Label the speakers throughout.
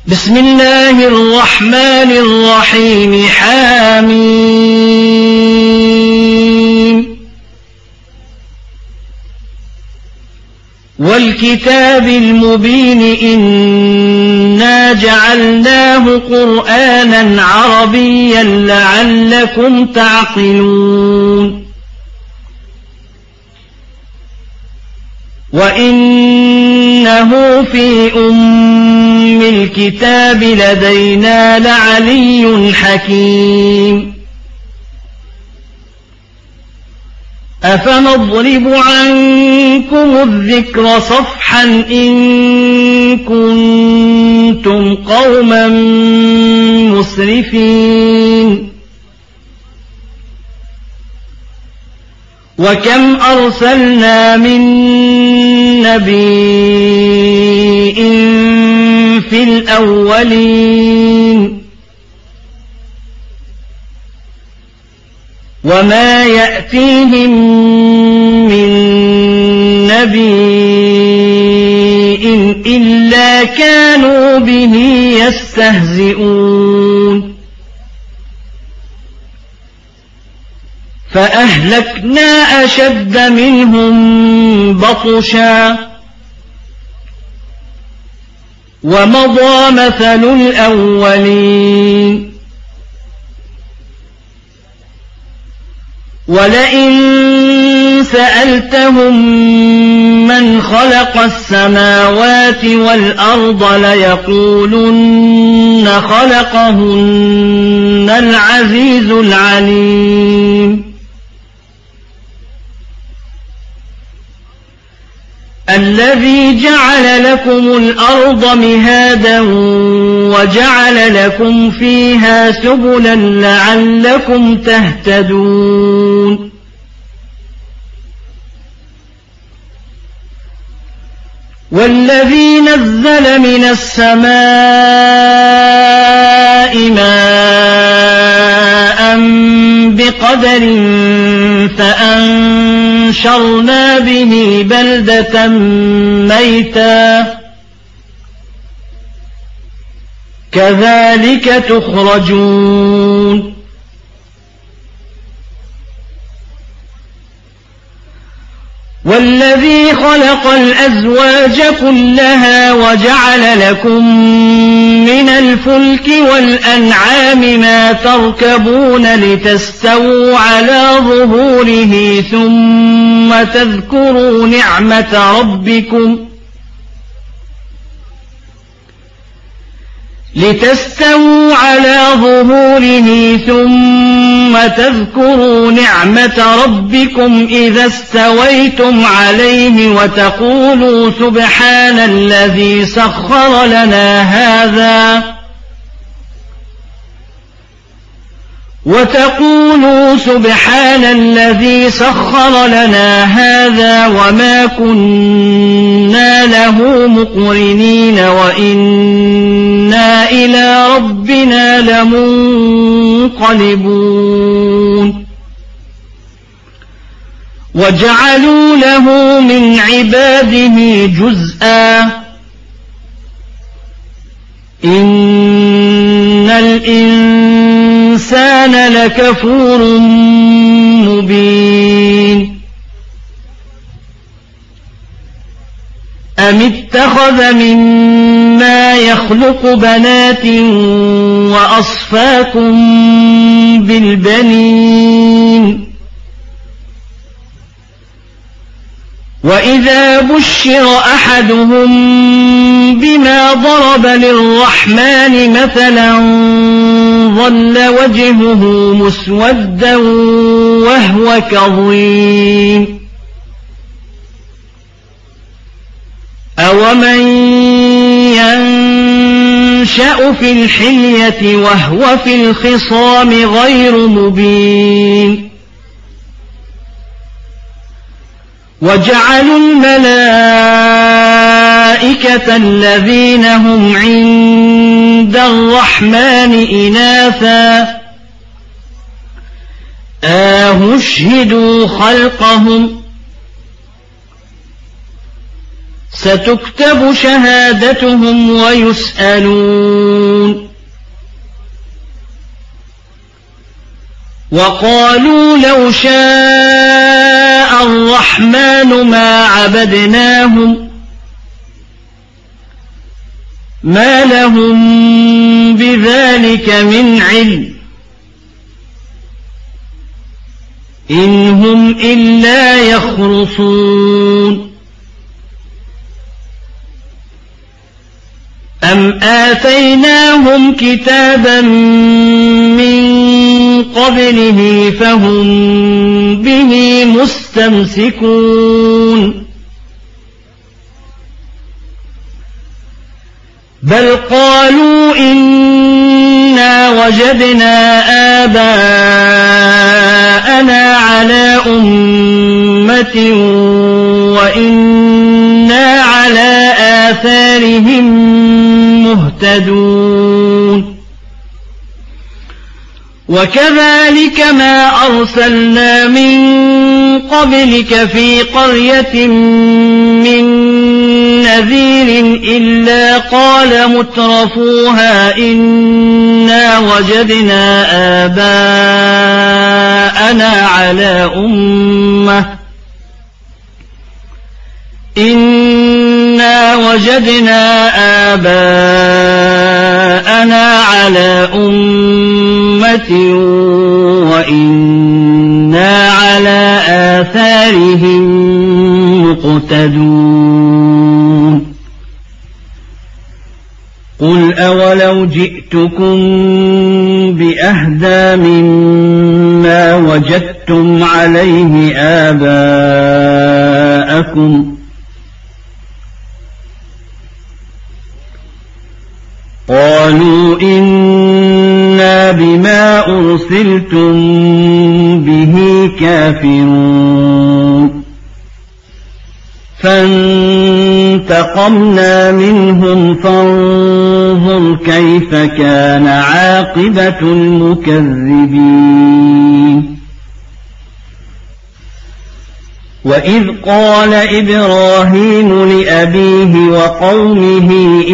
Speaker 1: بسم الله الرحمن الرحيم حميم والكتاب المبين إنا جعلناه قرآنا عربيا لعلكم تعقلون وإنه في الكتاب لدينا لعلي حكيم أفنضرب عنكم الذكر صفحا إن كنتم قوما مسرفين وكم أرسلنا من نبي في الأولين وما يأتيهم من نبي إلا كانوا به يستهزئون فأهلكنا أشد منهم بطشا ومضى مثل الأولين ولئن سألتهم من خلق السماوات والأرض ليقولن خلقهن العزيز العليم الذي جعل لكم الأرض مهادا وجعل لكم فيها سبلا لعلكم تهتدون والذي نزل من السماء ماء بقدر فأنشرنا به بلدة ميتا كذلك تخرجون والذي خلق الأزواج كلها وجعل لكم من الفلك والأنعام ما تركبون لتستووا على ظهوره ثم تذكروا نعمة ربكم إذا استويتم عليه وتقولوا سبحان الذي سخر لنا هذا وما كنا له مقرنين وإنا إلى ربنا لمنقلبون وجعلوا له من عباده جزءا إن الإنسان لكفور مبين أم اتخذ مما يخلق بنات وأصفاكم بالبنين وإذا بشر أحدهم بما ضرب للرحمن مثلا ظل وجهه مسودا وهو كظيم أومن ينشأ في الحلية وهو في الخصام غير مبين وجعلوا الملائكة الذين هم عند الرحمن إناثا أشهدوا خلقهم ستكتب شهادتهم ويسألون وقالوا لو شاء الرحمن ما عبدناهم ما لهم بذلك من علم إن هم إلا يخرصون أم آتيناهم كتابا من قبله فهم به مستمسكون بل قالوا إنا وجدنا آباءنا على أمة وإنا على آثارهم مهتدون وكذلك ما أرسلنا من قبلك في قرية من نذير إلا قال مترفوها إنا وجدنا آباءنا على أمة وإنا على آثارهم مقتدون قل أولو جئتكم بأهدى مما وجدتم عليه آباءكم قالوا إنا بما أرسلتم به كافرون فانتقمنا منهم فانظر كيف كان عاقبة المكذبين وإذ قال إبراهيم لأبيه وقومه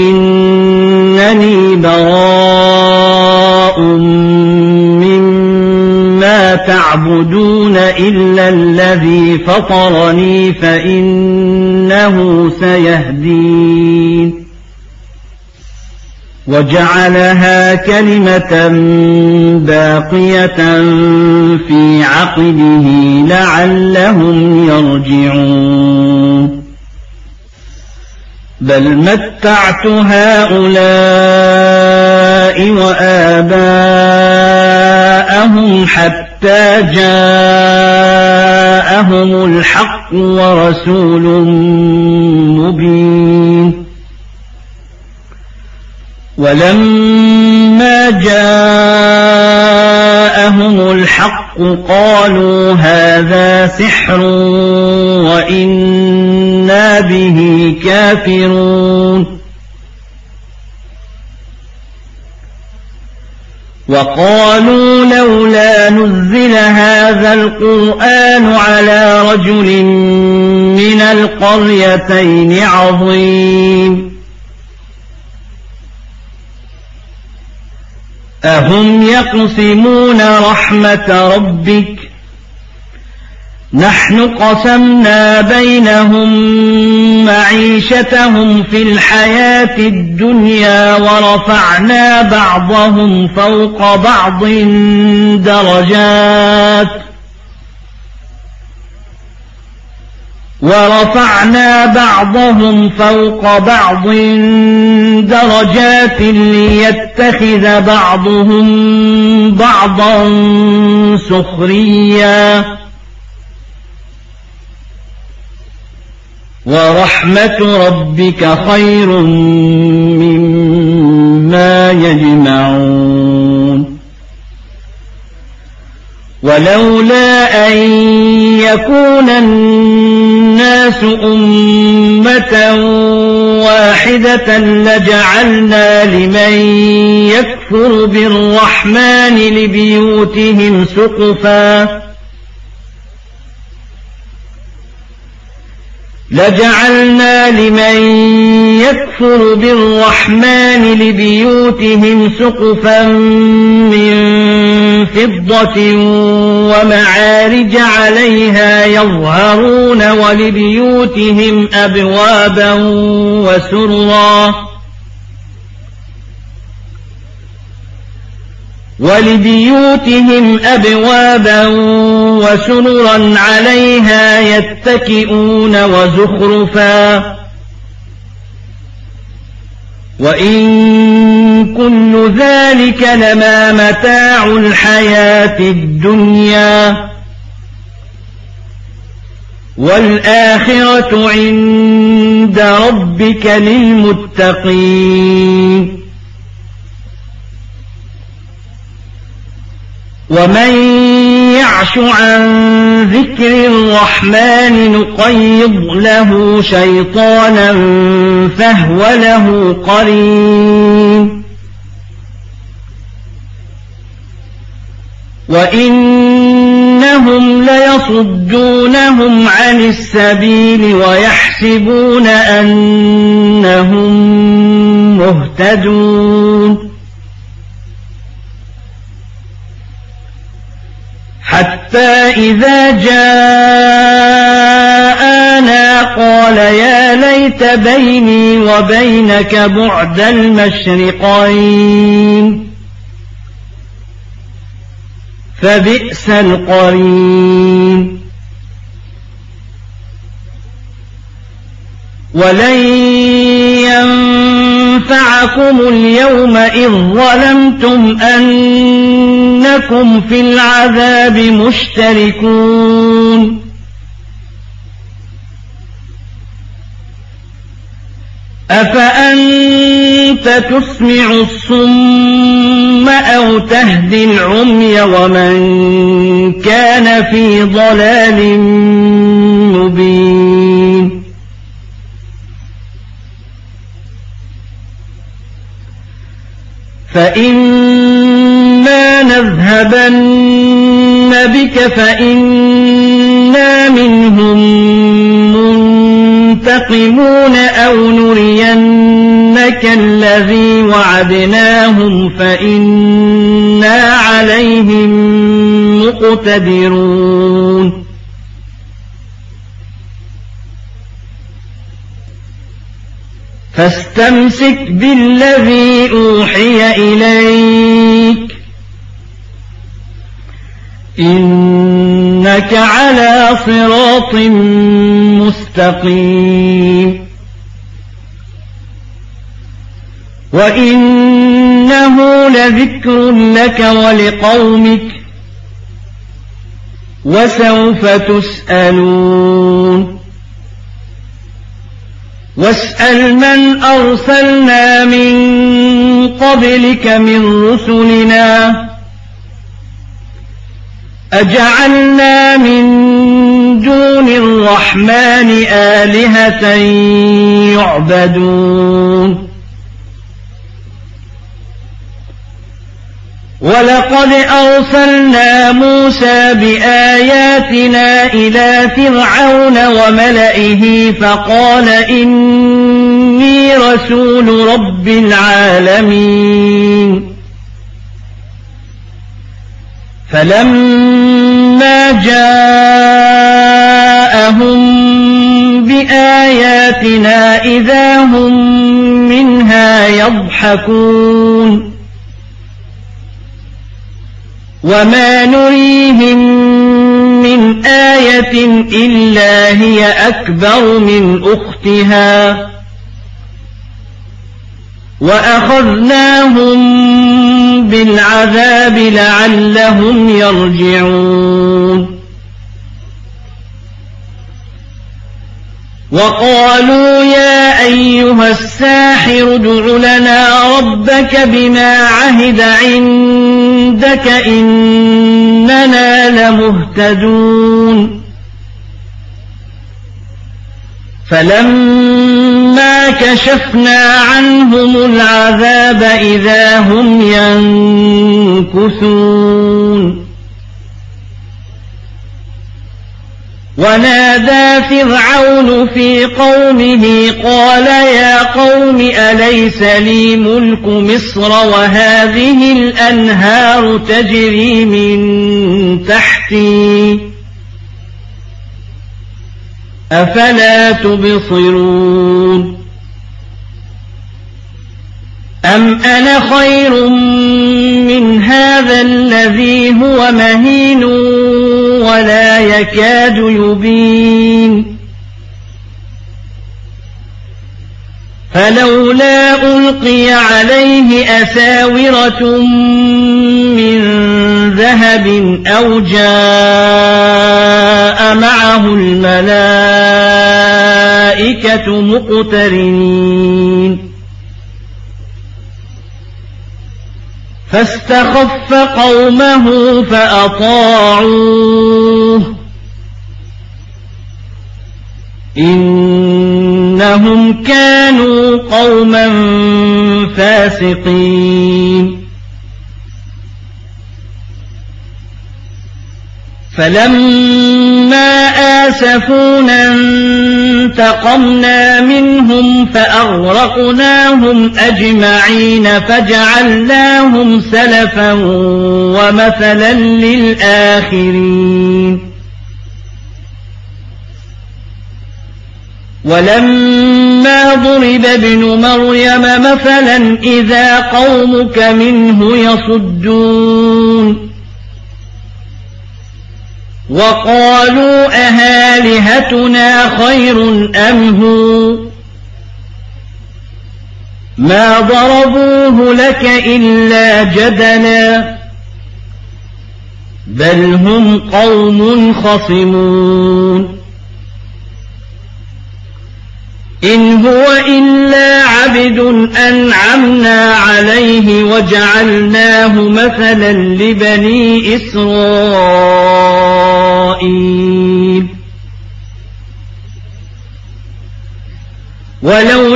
Speaker 1: إنني براء مما تعبدون إلا الذي فطرني فإنه سيهدين وجعلها كلمة باقية في عقبه لعلهم يرجعون بل متعت هؤلاء وآباءهم حتى جاءهم الحق ورسول مبين ولما جاءهم الحق قالوا هذا سحر وإنا به كافرون وقالوا لولا نزل هذا القرآن على رجل من القريتين عظيم أهم يقسمون رحمة ربك نحن قسمنا بينهم معيشتهم في الحياة الدنيا ورفعنا بعضهم فوق بعض درجات ليتخذ بعضهم بعضا سخريا ورحمة ربك خير مما يجمعون ولولا أن يكون الناس أمة واحدة لجعلنا لمن يكفر بالرحمن لبيوتهم لجعلنا لمن يكفر بالرحمن لبيوتهم سقفا من فضة ومعارج عليها يظهرون ولبيوتهم أبوابا وسررا عليها يتكئون وزخرفا وإن كل ذلك لما متاع الحياة الدنيا والآخرة عند ربك للمتقين ومن يعش عن ذكر الرحمن نقيض له شيطانا فهو له قرين وإنهم ليصدونهم عن السبيل ويحسبون أنهم مهتدون حتى إذا جاءنا قال يا ليت بيني وبينك بعد المشرقين فبئس القرين ولن ينفعكم اليوم إذ ظلمتم أنكم في العذاب مشتركون أفأنت تسمع الصم أو تهدي العمي ومن كان في ضلال مبين فإما نذهبن بك فإنا منهم منتقمون أو نرينك الذي وعدناهم فإنا عليهم مقتدرون فاستمسك بالذي أوحي إليك إنك على صراط مستقيم وإنه لذكر لك ولقومك وسوف تسألون واسأل من أرسلنا من قبلك من رسلنا أجعلنا من دون الرحمن آلهة يعبدون ولقد أرسلنا موسى بآياتنا إلى فرعون وملئه فقال إني رسول رب العالمين فلما جاءهم بآياتنا إذا هم منها يضحكون وما نريهم من آية إلا هي أكبر من أختها وأخذناهم بالعذاب لعلهم يرجعون وقالوا يا أيها الساحر ادع لنا ربك بما عهد عندك إننا لمهتدون فلما كشفنا عنهم العذاب إذا هم ينكثون ونادى فرعون في قومه قال يا قوم أليس لي ملك مصر وهذه الأنهار تجري من تحتي أفلا تبصرون أم أنا خير من هذا الذي هو مهين ولا يكاد يبين فلولا ألقي عليه أساورة من ذهب أو جاء معه الملائكة مقترنين فاستخف قومه فأطاعوه إنهم كانوا قوما فاسقين فلما آسفونا انتقمنا منهم فأغرقناهم أجمعين فجعلناهم سلفا ومثلا للآخرين ولما ضرب ابن مريم مثلا إذا قومك منه يصدون وقالوا أهالهتنا خير أم هو ما ضربوه لك إلا جدلا بل هم قوم خصمون إن هو إلا عبد أنعمنا عليه وجعلناه مثلا لبني إسرائيل ولو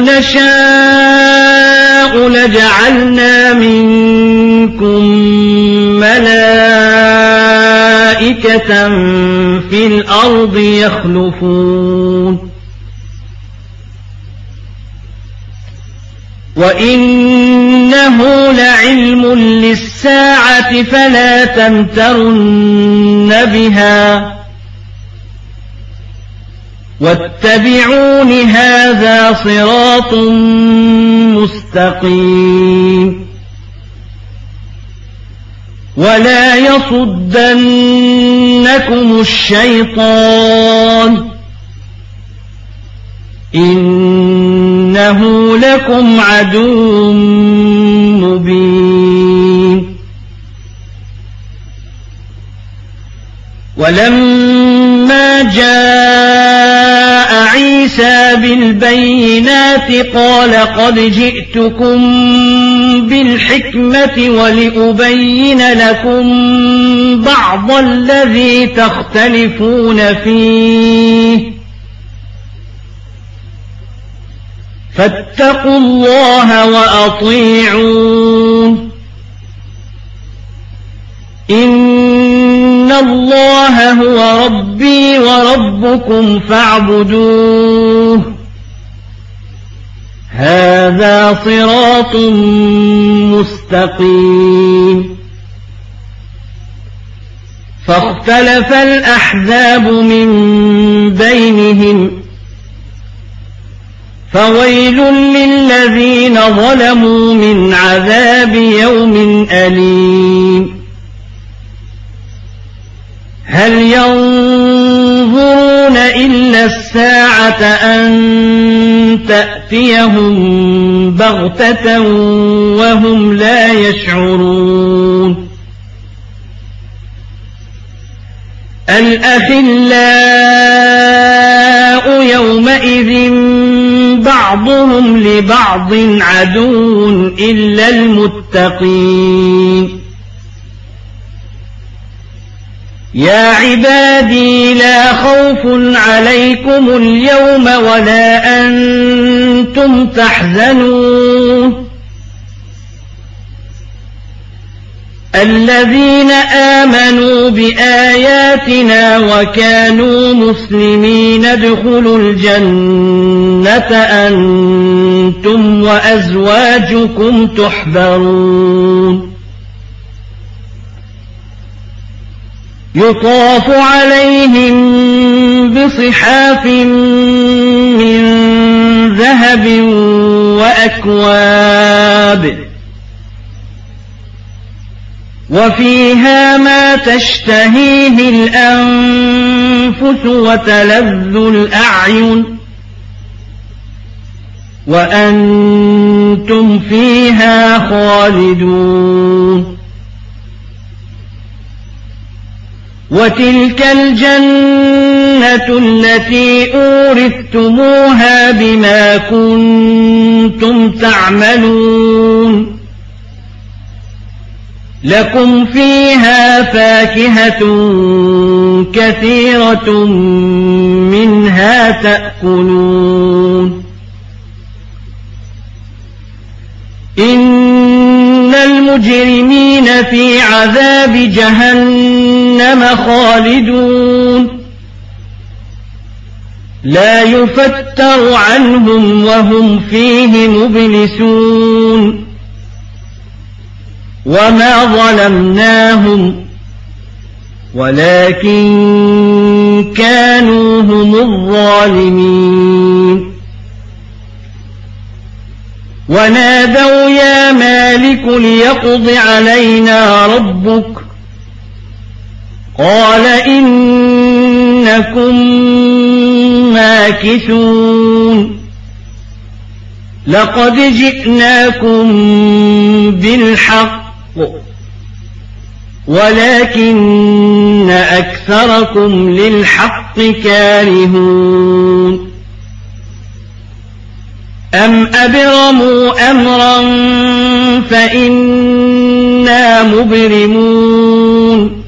Speaker 1: نشاء لجعلنا منكم ملائكة في الأرض يخلفون وإنه لعلم للساعة فلا تمترن بها واتبعون هذا صراط مستقيم ولا يصدنكم الشيطان إنه لكم عدو مبين ولما جاء عيسى بالبينات قال قد جئتكم بالحكمة ولأبين لكم بعض الذي تختلفون فيه فاتقوا الله وأطيعون إن الله هو ربي وربكم فاعبدوه هذا صراط مستقيم فاختلف الأحزاب من بينهم فويل للذين ظلموا من عذاب يوم أليم هل ينظرون إلا الساعة أن تأتيهم بغتة وهم لا يشعرون الأخلاء يومئذ بعضهم لبعض عدو إلا المتقين يا عبادي لا خوف عليكم اليوم ولا أنتم تحزنون الذين آمنوا بآياتنا وكانوا مسلمين ادخلوا الجنة أنتم وأزواجكم تحبرون يطاف عليهم بصحاف من ذهب وأكواب وفيها ما تشتهيه الأنفس وتلذ الأعين وأنتم فيها خالدون وتلك الجنة التي أورثتموها بما كنتم تعملون لكم فيها فاكهة كثيرة منها تأكلون إن المجرمين في عذاب جهنم خالدون لا يفتر عنهم وهم فيه مبلسون وما ظلمناهم ولكن كانوا هم الظالمين ونادوا يا مالك ليقض علينا ربك قال إنكم ماكثون لقد جئناكم بالحق ولكن أكثركم للحق كارهون أم أبرموا أمرا فإنا مبرمون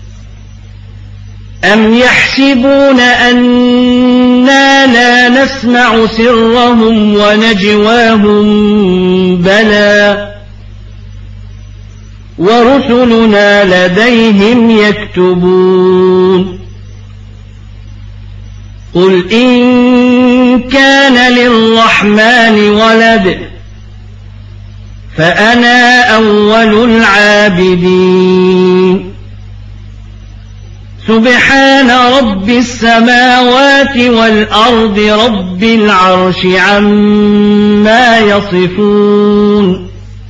Speaker 1: أم يحسبون أنا لا نسمع سرهم ونجواهم بلى ورسلنا لديهم يكتبون قل إن كان للرحمن ولد فأنا أول العابدين سبحان رب السماوات والأرض رب العرش عما يصفون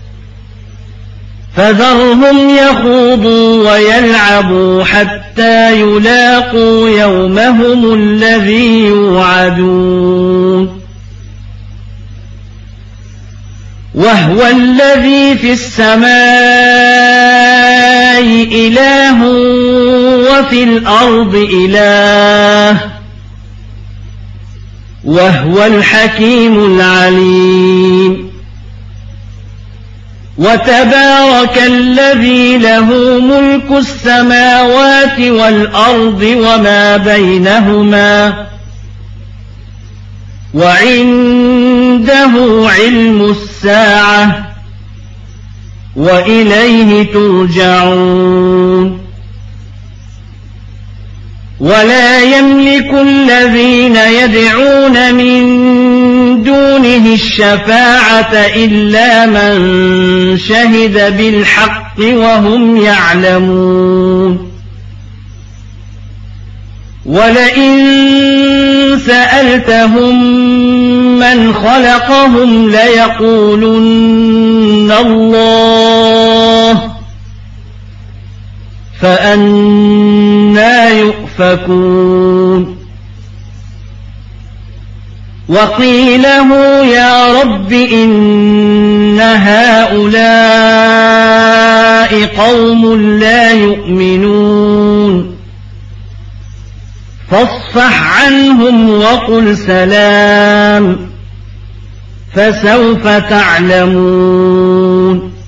Speaker 1: فذرهم يخوضوا ويلعبوا حتى يلاقوا يومهم الذي يوعدون وهو الذي في السماء إله وفي الأرض إله وهو الحكيم العليم وتبارك الذي له ملك السماوات والأرض وما بينهما وعنده علم الساعة وإليه ترجعون ولا يملك الذين يدعون من دونه الشفاعة إلا من شهد بالحق وهم يعلمون ولئن سألتهم من خلقهم ليقولن الله فأنى يؤفكون وقيله يا رب إن هؤلاء قوم لا يؤمنون فاصفح عنهم وقل سلام فسوف تعلمون